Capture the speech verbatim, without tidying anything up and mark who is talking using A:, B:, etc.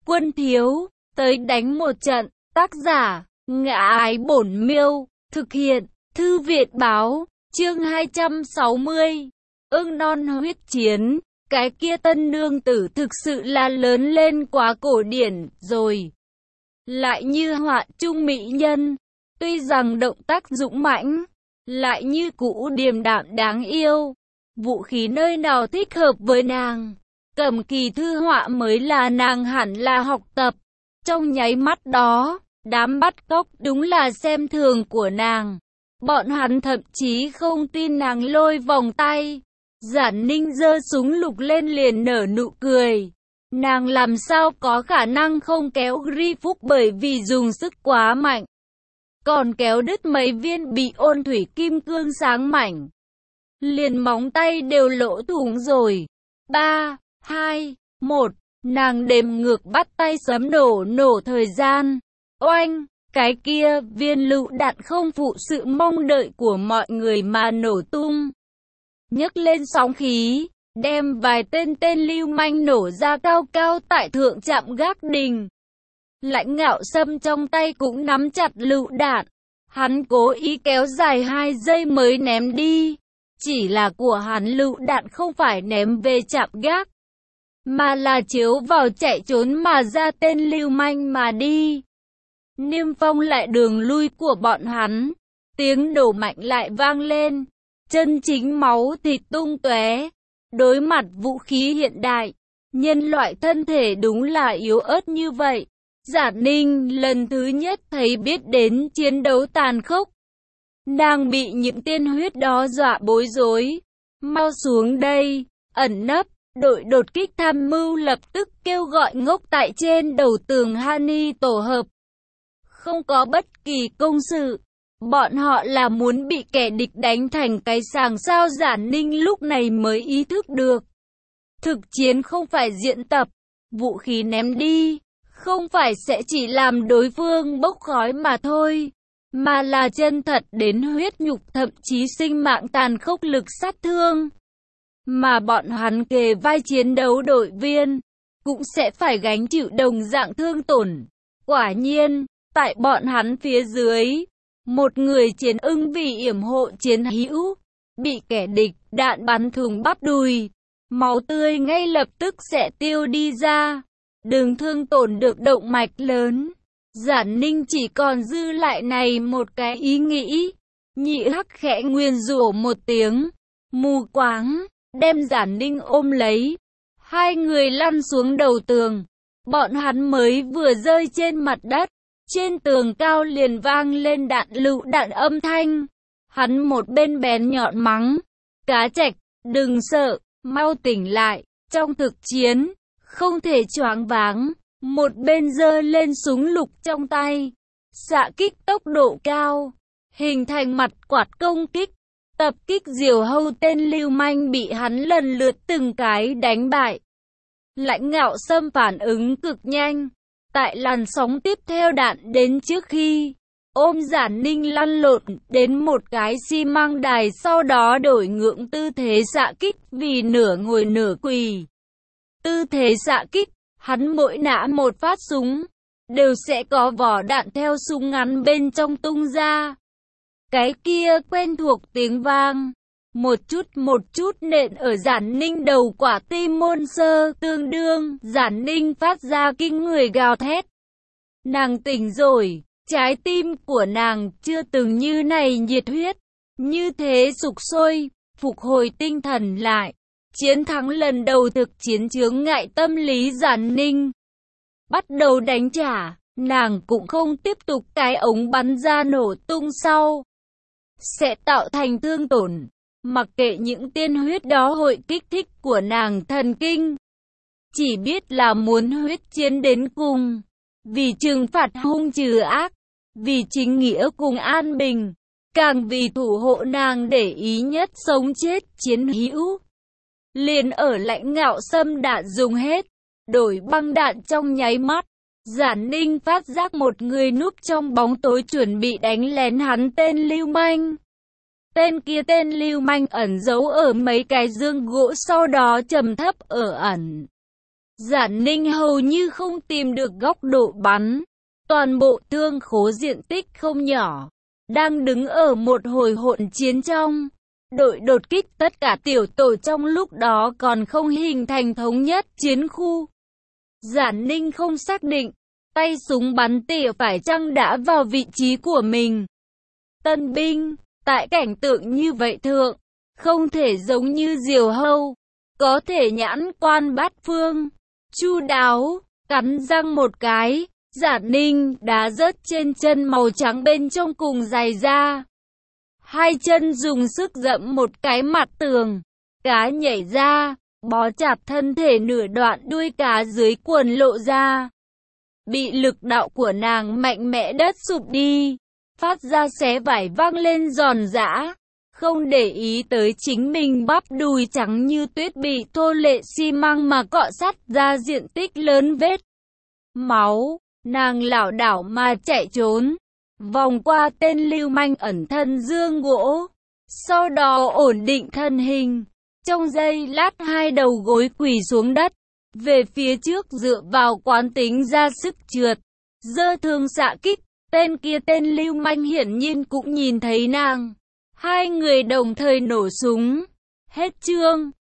A: quân thiếu, tới đánh một trận. Tác giả, Ngã Ái Bổn Miêu, thực hiện, Thư Viện Báo, chương hai trăm sáu mươi. Ưng non huyết chiến, cái kia tân nương tử thực sự là lớn lên quá cổ điển rồi. Lại như họa trung mỹ nhân, tuy rằng động tác dũng mãnh, lại như cũ điềm đạm đáng yêu. Vũ khí nơi nào thích hợp với nàng, cầm kỳ thư họa mới là nàng hẳn là học tập. Trong nháy mắt đó, đám bắt cóc đúng là xem thường của nàng. Bọn hắn thậm chí không tin nàng lôi vòng tay. Giản Ninh giơ súng lục lên liền nở nụ cười. Nàng làm sao có khả năng không kéo Gri Phúc bởi vì dùng sức quá mạnh. Còn kéo đứt mấy viên bị ôn thủy kim cương sáng mảnh. Liền móng tay đều lỗ thủng rồi. ba, hai, một, nàng đếm ngược bắt tay sấm nổ nổ thời gian. Oanh, cái kia viên lựu đạn không phụ sự mong đợi của mọi người mà nổ tung. Nhấc lên sóng khí, đem vài tên tên lưu manh nổ ra cao cao tại thượng trạm gác đình. Lãnh Ngạo Sâm trong tay cũng nắm chặt lựu đạn. Hắn cố ý kéo dài hai giây mới ném đi. Chỉ là của hắn lựu đạn không phải ném về trạm gác, mà là chiếu vào chạy trốn mà ra tên lưu manh mà đi. Niêm phong lại đường lui của bọn hắn. Tiếng nổ mạnh lại vang lên. Chân chính máu thịt tung tóe. Đối mặt vũ khí hiện đại, nhân loại thân thể đúng là yếu ớt như vậy. Giản Ninh lần thứ nhất thấy biết đến chiến đấu tàn khốc. Nàng bị những tiên huyết đó dọa bối rối. Mau xuống đây, ẩn nấp. Đội đột kích tham mưu lập tức kêu gọi ngốc tại trên đầu tường Hani tổ hợp. Không có bất kỳ công sự. Bọn họ là muốn bị kẻ địch đánh thành cái sàng sao. Giản Ninh lúc này mới ý thức được. Thực chiến không phải diễn tập. Vũ khí ném đi, không phải sẽ chỉ làm đối phương bốc khói mà thôi, mà là chân thật đến huyết nhục, thậm chí sinh mạng tàn khốc lực sát thương. Mà bọn hắn kề vai chiến đấu đội viên, cũng sẽ phải gánh chịu đồng dạng thương tổn. Quả nhiên, tại bọn hắn phía dưới, một người chiến ưng vì yểm hộ chiến hữu, bị kẻ địch đạn bắn thủng bắp đùi, máu tươi ngay lập tức sẽ tiêu đi ra. Đừng thương tổn được động mạch lớn. Giản Ninh chỉ còn dư lại này một cái ý nghĩ. Nhị Hắc khẽ nguyền rủa một tiếng, mù quáng, đem Giản Ninh ôm lấy. Hai người lăn xuống đầu tường. Bọn hắn mới vừa rơi trên mặt đất, trên tường cao liền vang lên đạn lựu đạn âm thanh. Hắn một bên bén nhọn mắng, cá trạch, đừng sợ, mau tỉnh lại, trong thực chiến, không thể choáng váng. Một bên giơ lên súng lục trong tay, xạ kích tốc độ cao, hình thành mặt quạt công kích, tập kích diều hâu tên lưu manh bị hắn lần lượt từng cái đánh bại. Lãnh Ngạo Sâm phản ứng cực nhanh, tại làn sóng tiếp theo đạn đến trước khi ôm Giản Ninh lăn lộn đến một cái xi măng đài, sau đó đổi ngưỡng tư thế xạ kích vì nửa ngồi nửa quỳ. Tư thế xạ kích, hắn mỗi nã một phát súng, đều sẽ có vỏ đạn theo súng ngắn bên trong tung ra. Cái kia quen thuộc tiếng vang, một chút một chút nện ở Giản Ninh đầu, quả tim môn sơ tương đương. Giản Ninh phát ra kinh người gào thét. Nàng tỉnh rồi, trái tim của nàng chưa từng như này nhiệt huyết, như thế sục sôi, phục hồi tinh thần lại. Chiến thắng lần đầu thực chiến chướng ngại tâm lý Giản Ninh bắt đầu đánh trả, nàng cũng không tiếp tục cái ống bắn ra nổ tung sau sẽ tạo thành thương tổn, mặc kệ những tiên huyết đó hội kích thích của nàng thần kinh. Chỉ biết là muốn huyết chiến đến cùng, vì trừng phạt hung trừ ác, vì chính nghĩa cùng an bình, càng vì thủ hộ nàng để ý nhất sống chết chiến hữu. Liền ở Lãnh Ngạo Sâm đạn dùng hết, đổi băng đạn trong nháy mắt. Giản Ninh phát giác một người núp trong bóng tối chuẩn bị đánh lén hắn tên lưu manh. Tên kia tên lưu manh ẩn giấu ở mấy cái dương gỗ, sau đó trầm thấp ở ẩn. Giản Ninh hầu như không tìm được góc độ bắn. Toàn bộ thương khố diện tích không nhỏ, đang đứng ở một hồi hỗn chiến trong. Đội đột kích tất cả tiểu tổ trong lúc đó còn không hình thành thống nhất chiến khu. Giản Ninh không xác định, tay súng bắn tỉa phải chăng đã vào vị trí của mình. Tân binh, tại cảnh tượng như vậy thượng, không thể giống như Diều Hâu, có thể nhãn quan bát phương, chu đáo, cắn răng một cái, Giản Ninh đá rớt trên chân màu trắng bên trong cùng giày ra. Hai chân dùng sức dẫm một cái mặt tường, cá nhảy ra, bó chặt thân thể nửa đoạn đuôi cá dưới quần lộ ra. Bị lực đạo của nàng mạnh mẽ đất sụp đi, phát ra xé vải vang lên giòn giã, không để ý tới chính mình bắp đùi trắng như tuyết bị thô lệ xi măng mà cọ sắt ra diện tích lớn vết máu. Nàng lảo đảo mà chạy trốn, vòng qua tên lưu manh ẩn thân dương gỗ, sau đó ổn định thân hình, trong giây lát hai đầu gối quỳ xuống đất, về phía trước dựa vào quán tính ra sức trượt, giơ thương xạ kích. Tên kia tên lưu manh hiển nhiên cũng nhìn thấy nàng, hai người đồng thời nổ súng. Hết chương.